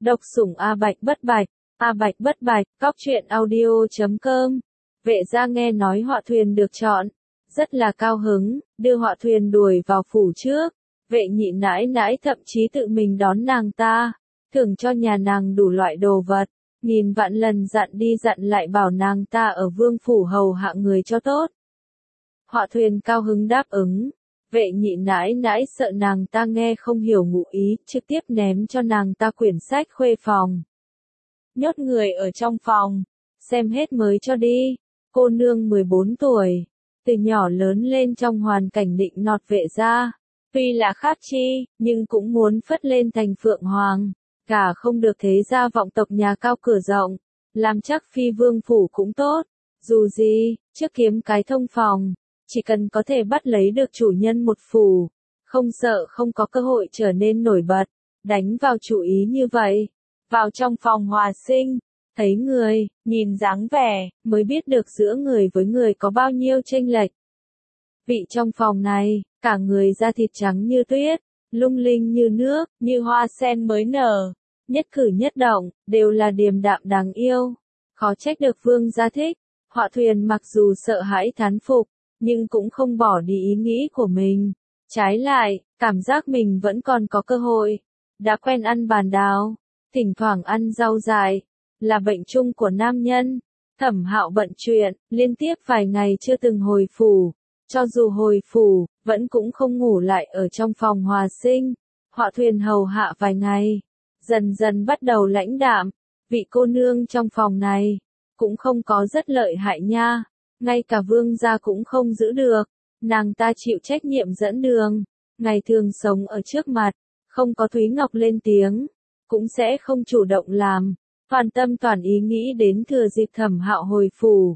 Độc sủng A Bạch bất bạch, cóc truyện audio.com. Vệ gia nghe nói Họa Thuyền được chọn, rất là cao hứng, đưa Họa Thuyền đuổi vào phủ trước. Vệ nhị nãi nãi thậm chí tự mình đón nàng ta, thưởng cho nhà nàng đủ loại đồ vật, nghìn vạn lần dặn đi dặn lại bảo nàng ta ở vương phủ hầu hạ người cho tốt. Họa Thuyền cao hứng đáp ứng. Vệ nhị nãi nãi sợ nàng ta nghe không hiểu ngụ ý, trực tiếp ném cho nàng ta quyển sách khuê phòng. Nhốt người ở trong phòng, xem hết mới cho đi. Cô nương 14 tuổi, từ nhỏ lớn lên trong hoàn cảnh định nọt vệ gia. Tuy là khác chi, nhưng cũng muốn phất lên thành phượng hoàng. Cả không được thế gia vọng tộc nhà cao cửa rộng, làm chắc phi vương phủ cũng tốt. Dù gì, trước kiếm cái thông phòng, chỉ cần có thể bắt lấy được chủ nhân một phủ, không sợ không có cơ hội trở nên nổi bật, đánh vào chủ ý như vậy. Vào trong phòng Hòa Sinh, thấy người, nhìn dáng vẻ, mới biết được giữa người với người có bao nhiêu chênh lệch. Vị trong phòng này, cả người da thịt trắng như tuyết, lung linh như nước, như hoa sen mới nở, nhất cử nhất động, đều là điềm đạm đáng yêu. Khó trách được vương gia thích. Họa Thuyền mặc dù sợ hãi thán phục, nhưng cũng không bỏ đi ý nghĩ của mình. Trái lại, cảm giác mình vẫn còn có cơ hội. Đã quen ăn bàn đào, thỉnh thoảng ăn rau dại, là bệnh chung của nam nhân. Thẩm Hạo bận chuyện, liên tiếp vài ngày chưa từng hồi phủ. Cho dù hồi phủ, vẫn cũng không ngủ lại ở trong phòng Hòa Sinh. Họa Thuyền hầu hạ vài ngày, dần dần bắt đầu lãnh đạm. Vị cô nương trong phòng này, cũng không có rất lợi hại nha. Ngay cả vương gia cũng không giữ được, nàng ta chịu trách nhiệm dẫn đường, ngày thường sống ở trước mặt, không có Thúy Ngọc lên tiếng, cũng sẽ không chủ động làm, toàn tâm toàn ý nghĩ đến thừa dịp Thẩm Hạo hồi phủ.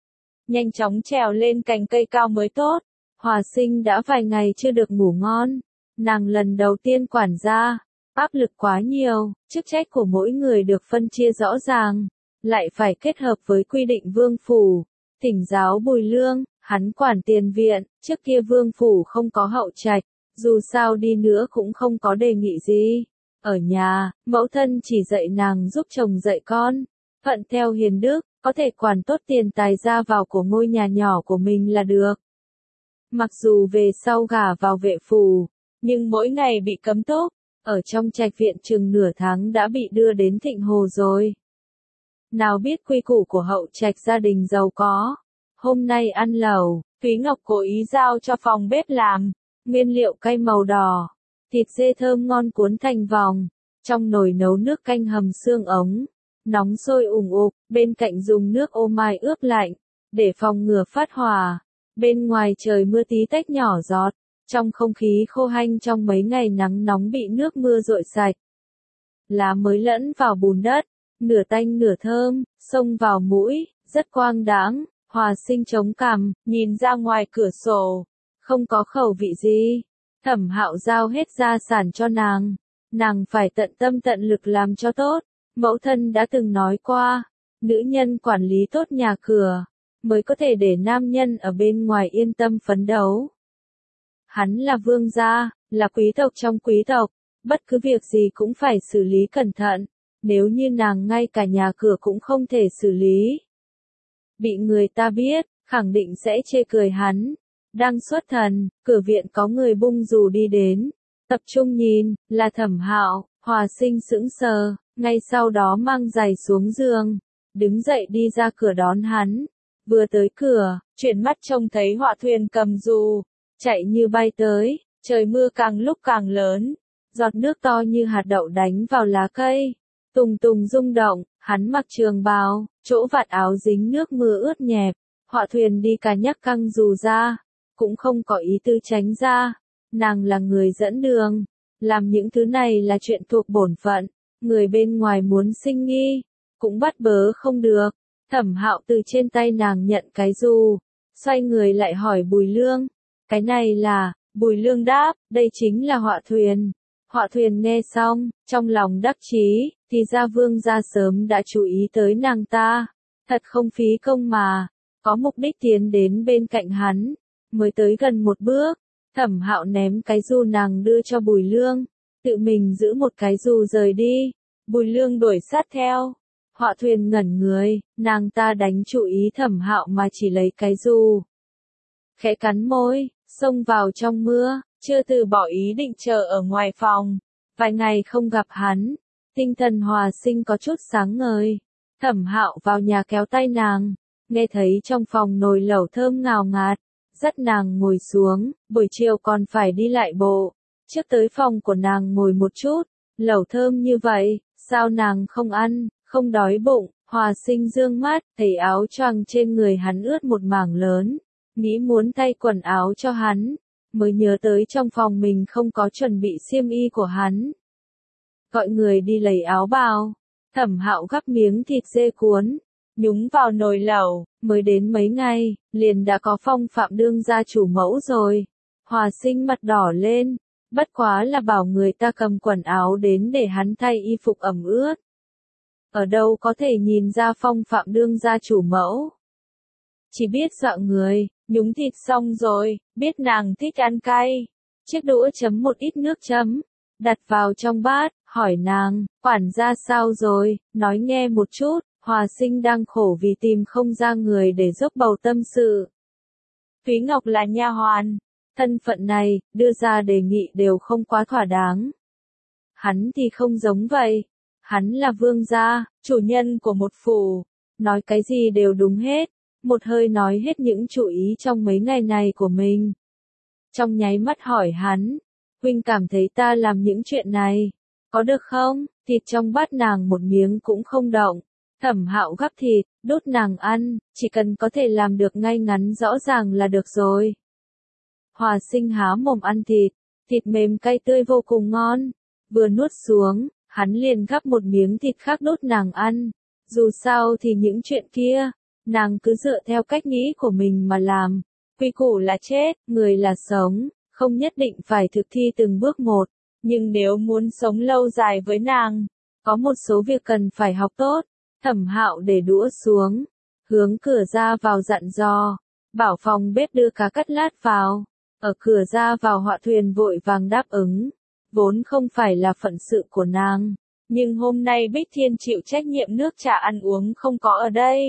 Nhanh chóng trèo lên cành cây cao mới tốt. Hòa Sinh đã vài ngày chưa được ngủ ngon, nàng lần đầu tiên quản gia, áp lực quá nhiều, chức trách của mỗi người được phân chia rõ ràng, lại phải kết hợp với quy định vương phủ. Thỉnh giáo Bùi Lương, hắn quản tiền viện, trước kia vương phủ không có hậu trạch, dù sao đi nữa cũng không có đề nghị gì. Ở nhà, mẫu thân chỉ dạy nàng giúp chồng dạy con, thuận theo hiền đức, có thể quản tốt tiền tài ra vào của ngôi nhà nhỏ của mình là được. Mặc dù về sau gả vào vệ phủ, nhưng mỗi ngày bị cấm túc, ở trong trạch viện chừng nửa tháng đã bị đưa đến Thịnh Hồ rồi. Nào biết quy củ của hậu trạch gia đình giàu có. Hôm nay ăn lẩu, Thúy Ngọc cố ý giao cho phòng bếp làm, nguyên liệu cay màu đỏ, thịt dê thơm ngon cuốn thành vòng, trong nồi nấu nước canh hầm xương ống, nóng sôi ủng ục, bên cạnh dùng nước ô mai ướp lạnh, để phòng ngừa phát hỏa. Bên ngoài trời mưa tí tách nhỏ giọt, trong không khí khô hanh trong mấy ngày nắng nóng bị nước mưa dội sạch. Lá mới lẫn vào bùn đất, nửa tanh nửa thơm, xông vào mũi, rất quang đãng. Hòa Sinh chống cằm, nhìn ra ngoài cửa sổ, không có khẩu vị gì. Thẩm Hạo giao hết gia sản cho nàng phải tận tâm tận lực làm cho tốt. Mẫu thân đã từng nói qua, nữ nhân quản lý tốt nhà cửa, mới có thể để nam nhân ở bên ngoài yên tâm phấn đấu. Hắn là vương gia, là quý tộc trong quý tộc, bất cứ việc gì cũng phải xử lý cẩn thận, nếu như nàng ngay cả nhà cửa cũng không thể xử lý, bị người ta biết, khẳng định sẽ chê cười hắn. Đang xuất thần, cửa viện có người bung dù đi đến, tập trung nhìn, là Thẩm Hạo. Hòa Sinh sững sờ, ngay sau đó mang giày xuống giường, đứng dậy đi ra cửa đón hắn. Vừa tới cửa, chuyển mắt trông thấy Họa Thuyền cầm dù, chạy như bay tới. Trời mưa càng lúc càng lớn, giọt nước to như hạt đậu đánh vào lá cây, tùng tùng rung động. Hắn mặc trường bào, chỗ vạt áo dính nước mưa ướt nhẹp. Họa Thuyền đi cả nhắc căng dù ra, cũng không có ý tư tránh ra. Nàng là người dẫn đường, làm những thứ này là chuyện thuộc bổn phận. Người bên ngoài muốn sinh nghi, cũng bắt bớ không được. Thẩm Hạo từ trên tay nàng nhận cái dù, xoay người lại hỏi Bùi Lương. Cái này là, Bùi Lương đáp, đây chính là Họa Thuyền. Họa Thuyền nghe xong, trong lòng đắc chí, thì ra vương gia sớm đã chú ý tới nàng ta. Thật không phí công mà, có mục đích tiến đến bên cạnh hắn, mới tới gần một bước. Thẩm Hạo ném cái dù nàng đưa cho Bùi Lương, tự mình giữ một cái dù rời đi. Bùi Lương đuổi sát theo. Họa Thuyền ngẩn người, nàng ta đánh chủ ý Thẩm Hạo mà chỉ lấy cái dù. Khẽ cắn môi, xông vào trong mưa, chưa từ bỏ ý định chờ ở ngoài phòng. Vài ngày không gặp hắn, tinh thần Hòa Sinh có chút sáng ngời. Thẩm Hạo vào nhà kéo tay nàng, nghe thấy trong phòng nồi lẩu thơm ngào ngạt, dắt nàng ngồi xuống, buổi chiều còn phải đi lại bộ. Trước tới phòng của nàng ngồi một chút, lẩu thơm như vậy, sao nàng không ăn, không đói bụng. Hòa Sinh dương mắt, thấy áo choàng trên người hắn ướt một mảng lớn, nghĩ muốn thay quần áo cho hắn, mới nhớ tới trong phòng mình không có chuẩn bị xiêm y của hắn. Gọi người đi lấy áo bào. Thẩm Hạo gắp miếng thịt dê cuốn, nhúng vào nồi lẩu, mới đến mấy ngày, liền đã có phong phạm đương gia chủ mẫu rồi. Hòa Sinh mặt đỏ lên, bất quá là bảo người ta cầm quần áo đến để hắn thay y phục ẩm ướt. Ở đâu có thể nhìn ra phong phạm đương gia chủ mẫu. Chỉ biết dọa người, nhúng thịt xong rồi, biết nàng thích ăn cay. Chiếc đũa chấm một ít nước chấm, đặt vào trong bát, hỏi nàng, quản gia sao rồi, nói nghe một chút. Hòa Sinh đang khổ vì tìm không ra người để giúp bầu tâm sự. Thúy Ngọc là nha hoàn, thân phận này, đưa ra đề nghị đều không quá thỏa đáng. Hắn thì không giống vậy, hắn là vương gia, chủ nhân của một phủ, nói cái gì đều đúng hết, một hơi nói hết những chủ ý trong mấy ngày này của mình. Trong nháy mắt hỏi hắn, huynh cảm thấy ta làm những chuyện này, có được không? Thịt trong bát nàng một miếng cũng không động. Thẩm Hạo gắp thịt, đút nàng ăn, chỉ cần có thể làm được ngay ngắn rõ ràng là được rồi. Hòa Sinh há mồm ăn thịt, thịt mềm cay tươi vô cùng ngon. Vừa nuốt xuống, hắn liền gắp một miếng thịt khác đút nàng ăn. Dù sao thì những chuyện kia, nàng cứ dựa theo cách nghĩ của mình mà làm. Quy củ là chết, người là sống, không nhất định phải thực thi từng bước một. Nhưng nếu muốn sống lâu dài với nàng, có một số việc cần phải học tốt. Thẩm Hạo để đũa xuống, hướng cửa ra vào dặn dò, bảo phòng bếp đưa cá cắt lát vào. Ở cửa ra vào Họa Thuyền vội vàng đáp ứng, vốn không phải là phận sự của nàng, nhưng hôm nay Bích Thiên chịu trách nhiệm nước trà ăn uống không có ở đây.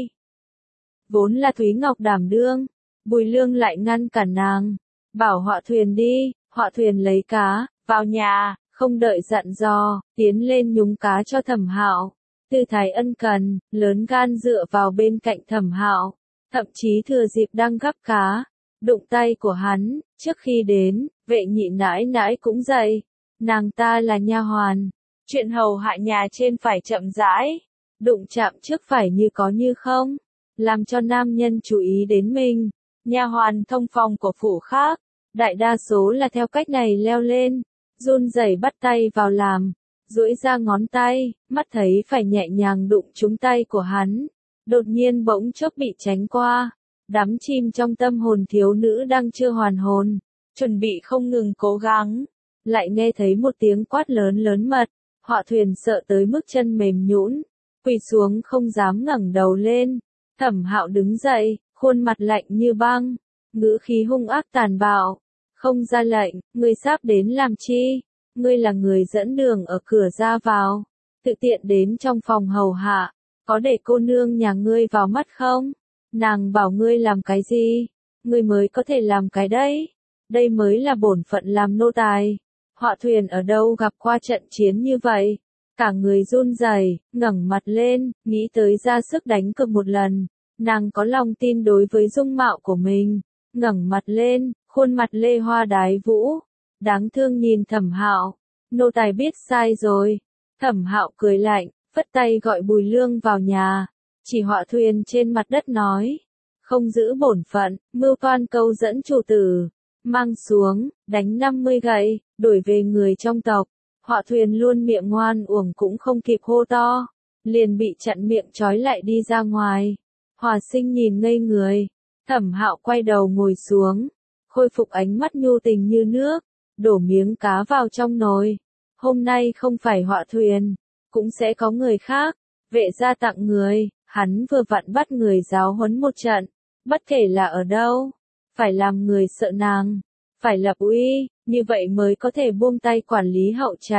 Vốn là Thúy Ngọc đảm đương, Bùi Lương lại ngăn cản nàng, bảo Họa Thuyền đi. Họa Thuyền lấy cá, vào nhà, không đợi dặn dò, tiến lên nhúng cá cho Thẩm Hạo. Tư thái ân cần, lớn gan dựa vào bên cạnh Thẩm Hạo, thậm chí thừa dịp đang gắp cá, đụng tay của hắn. Trước khi đến, Vệ Nhị nãi nãi cũng dậy, nàng ta là nha hoàn, chuyện hầu hạ nhà trên phải chậm rãi, đụng chạm trước phải như có như không, làm cho nam nhân chú ý đến mình. Nha hoàn thông phòng của phủ khác, đại đa số là theo cách này leo lên, run rẩy bắt tay vào làm. Duỗi ra ngón tay, mắt thấy phải nhẹ nhàng đụng trúng tay của hắn, đột nhiên bỗng chốc bị tránh qua. Đắm chìm trong tâm hồn thiếu nữ đang chưa hoàn hồn, chuẩn bị không ngừng cố gắng, lại nghe thấy một tiếng quát lớn lớn mật. Họa Thuyền sợ tới mức chân mềm nhũn, quỳ xuống không dám ngẩng đầu lên. Thẩm Hạo đứng dậy, khuôn mặt lạnh như băng, ngữ khí hung ác tàn bạo, không ra lệnh, ngươi sắp đến làm chi? Ngươi là người dẫn đường ở cửa ra vào, tự tiện đến trong phòng hầu hạ, có để cô nương nhà ngươi vào mắt không? Nàng bảo ngươi làm cái gì? Ngươi mới có thể làm cái đấy. Đây mới là bổn phận làm nô tài. Họa Thuyền ở đâu gặp qua trận chiến như vậy? Cả người run rẩy, ngẩng mặt lên, nghĩ tới ra sức đánh cược một lần. Nàng có lòng tin đối với dung mạo của mình. Ngẩng mặt lên, khuôn mặt lê hoa đái vũ. Đáng thương nhìn Thẩm Hạo, nô tài biết sai rồi. Thẩm Hạo cười lạnh, phất tay gọi Bùi Lương vào nhà, chỉ Họa Thuyền trên mặt đất nói, không giữ bổn phận, mưu toan câu dẫn chủ tử, mang xuống, đánh 50 gậy, đuổi về người trong tộc. Họa Thuyền luôn miệng ngoan uổng cũng không kịp hô to, liền bị chặn miệng trói lại đi ra ngoài. Hòa Sinh nhìn ngây người, Thẩm Hạo quay đầu ngồi xuống, khôi phục ánh mắt nhu tình như nước, đổ miếng cá vào trong nồi. Hôm nay không phải Họa Thuyền, cũng sẽ có người khác. Vệ gia tặng người, hắn vừa vặn bắt người giáo huấn một trận, bất kể là ở đâu, phải làm người sợ nàng, phải lập uy, như vậy mới có thể buông tay quản lý hậu trạch.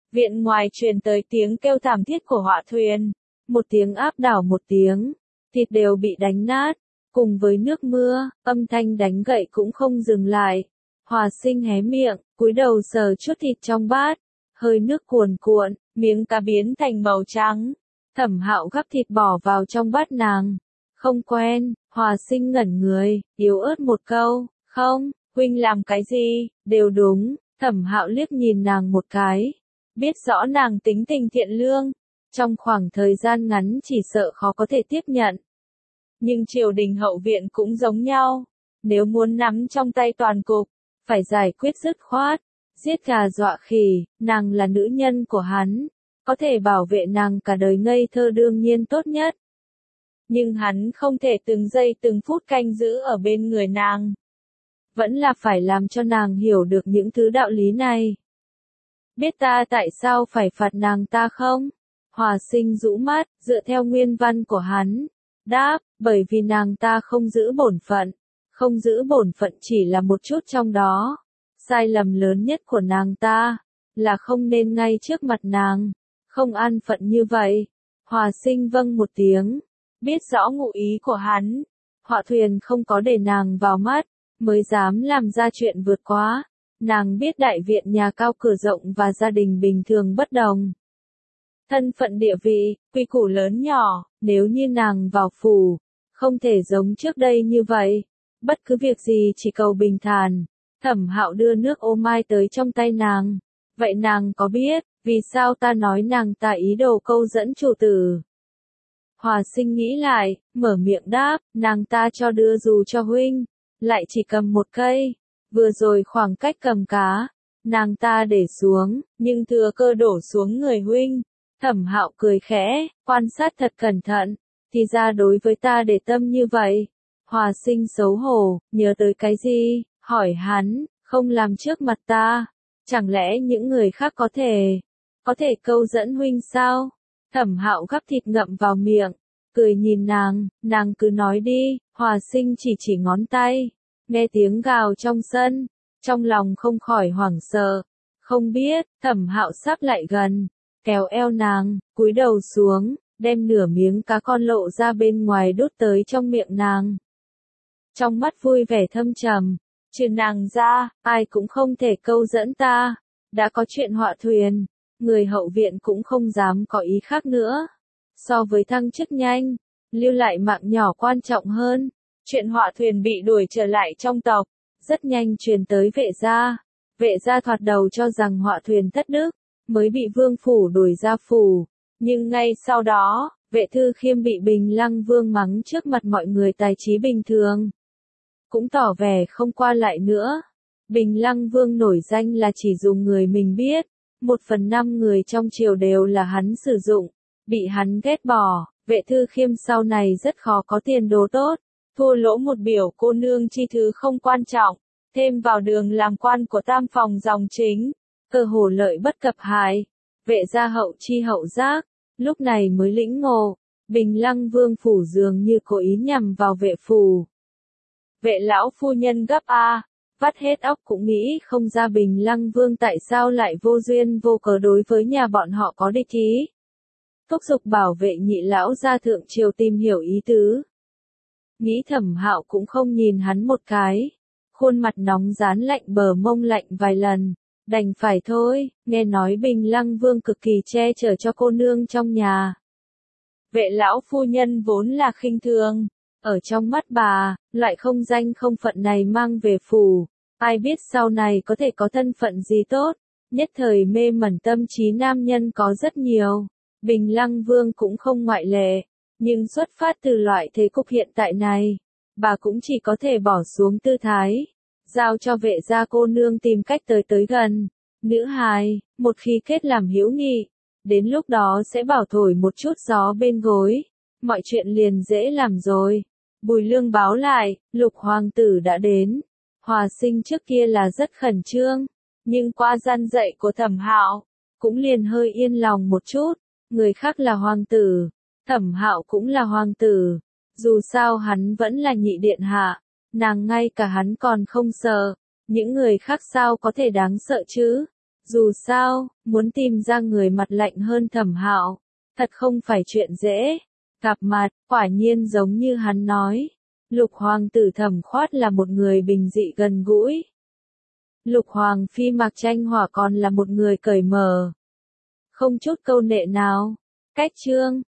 Viện ngoài truyền tới tiếng kêu thảm thiết của Họa Thuyền, một tiếng áp đảo một tiếng, thịt đều bị đánh nát, cùng với nước mưa, âm thanh đánh gậy cũng không dừng lại. Hòa Sinh hé miệng, cúi đầu sờ chút thịt trong bát, hơi nước cuồn cuộn, miếng cá biến thành màu trắng. Thẩm Hạo gắp thịt bỏ vào trong bát nàng. Không quen, Hòa Sinh ngẩn người, yếu ớt một câu, không, huynh làm cái gì, đều đúng. Thẩm Hạo liếc nhìn nàng một cái, biết rõ nàng tính tình thiện lương, trong khoảng thời gian ngắn chỉ sợ khó có thể tiếp nhận. Nhưng triều đình hậu viện cũng giống nhau, nếu muốn nắm trong tay toàn cục, phải giải quyết dứt khoát, giết gà dọa khỉ, nàng là nữ nhân của hắn, có thể bảo vệ nàng cả đời ngây thơ đương nhiên tốt nhất. Nhưng hắn không thể từng giây từng phút canh giữ ở bên người nàng. Vẫn là phải làm cho nàng hiểu được những thứ đạo lý này. Biết ta tại sao phải phạt nàng ta không? Hòa Sinh rũ mắt, dựa theo nguyên văn của hắn. Đáp, bởi vì nàng ta không giữ bổn phận. Không giữ bổn phận chỉ là một chút trong đó. Sai lầm lớn nhất của nàng ta, là không nên ngay trước mặt nàng. Không an phận như vậy. Hòa Sinh vâng một tiếng. Biết rõ ngụ ý của hắn. Họa Thuyền không có để nàng vào mắt, mới dám làm ra chuyện vượt quá. Nàng biết đại viện nhà cao cửa rộng và gia đình bình thường bất đồng. Thân phận địa vị, quy củ lớn nhỏ, nếu như nàng vào phủ, không thể giống trước đây như vậy. Bất cứ việc gì chỉ cầu bình thản. Thẩm Hạo đưa nước ô mai tới trong tay nàng. Vậy nàng có biết, vì sao ta nói nàng ta ý đồ câu dẫn chủ tử? Hòa Sinh nghĩ lại, mở miệng đáp, nàng ta cho đưa dù cho huynh, lại chỉ cầm một cây. Vừa rồi khoảng cách cầm cá, nàng ta để xuống, nhưng thừa cơ đổ xuống người huynh. Thẩm Hạo cười khẽ, quan sát thật cẩn thận, thì ra đối với ta để tâm như vậy. Hòa Sinh xấu hổ, nhớ tới cái gì, hỏi hắn, không làm trước mặt ta, chẳng lẽ những người khác có thể câu dẫn huynh sao? Thẩm Hạo gắp thịt ngậm vào miệng, cười nhìn nàng cứ nói đi. Hòa Sinh chỉ ngón tay, nghe tiếng gào trong sân, trong lòng không khỏi hoảng sợ. Không biết, Thẩm Hạo sắp lại gần, kéo eo nàng, cúi đầu xuống, đem nửa miếng cá con lộ ra bên ngoài đút tới trong miệng nàng. Trong mắt vui vẻ thâm trầm, trừ nàng ra, ai cũng không thể câu dẫn ta. Đã có chuyện Họa Thuyền, người hậu viện cũng không dám có ý khác nữa. So với thăng chức nhanh, lưu lại mạng nhỏ quan trọng hơn. Chuyện Họa Thuyền bị đuổi trở lại trong tộc, rất nhanh truyền tới Vệ gia. Vệ gia thoạt đầu cho rằng Họa Thuyền thất đức, mới bị vương phủ đuổi ra phủ. Nhưng ngay sau đó, Vệ Thư Khiêm bị Bình Lăng Vương mắng trước mặt mọi người tài trí bình thường. Cũng tỏ vẻ không qua lại nữa. Bình Lăng Vương nổi danh là chỉ dùng người mình biết. 1/5 người trong triều đều là hắn sử dụng. Bị hắn ghét bỏ, Vệ Thư Khiêm sau này rất khó có tiền đồ tốt. Thua lỗ một biểu cô nương chi thứ không quan trọng. Thêm vào đường làm quan của tam phòng dòng chính. Cơ hồ lợi bất cập hại. Vệ gia hậu chi hậu giác. Lúc này mới lĩnh ngộ. Bình Lăng Vương phủ dường như cố ý nhằm vào vệ phủ. Vệ lão phu nhân gấp a, vắt hết óc cũng nghĩ không ra Bình Lăng Vương tại sao lại vô duyên vô cớ đối với nhà bọn họ có địch ý. Thúc giục bảo vệ nhị lão ra thượng triều tìm hiểu ý tứ. Nghĩ Thẩm Hạo cũng không nhìn hắn một cái. Khuôn mặt nóng rán lạnh bờ mông lạnh vài lần. Đành phải thôi, nghe nói Bình Lăng Vương cực kỳ che chở cho cô nương trong nhà. Vệ lão phu nhân vốn là khinh thường. Ở trong mắt bà, loại không danh không phận này mang về phủ. Ai biết sau này có thể có thân phận gì tốt. Nhất thời mê mẩn tâm trí nam nhân có rất nhiều. Bình Lăng Vương cũng không ngoại lệ. Nhưng xuất phát từ loại thế cục hiện tại này, bà cũng chỉ có thể bỏ xuống tư thái. Giao cho Vệ gia cô nương tìm cách tới gần. Nữ hài, một khi kết làm hữu nghị, đến lúc đó sẽ bảo thổi một chút gió bên gối. Mọi chuyện liền dễ làm rồi. Bùi Lương báo lại, Lục hoàng tử đã đến. Hòa Sinh trước kia là rất khẩn trương, nhưng qua gian dạy của Thẩm Hạo, cũng liền hơi yên lòng một chút. Người khác là hoàng tử, Thẩm Hạo cũng là hoàng tử. Dù sao hắn vẫn là nhị điện hạ, nàng ngay cả hắn còn không sợ. Những người khác sao có thể đáng sợ chứ? Dù sao, muốn tìm ra người mặt lạnh hơn Thẩm Hạo, thật không phải chuyện dễ. Gặp mặt, quả nhiên giống như hắn nói. Lục hoàng tử Thẩm Khoát là một người bình dị gần gũi. Lục hoàng phi Mạc Tranh Hỏa còn là một người cởi mở. Không chút câu nệ nào. Cách chương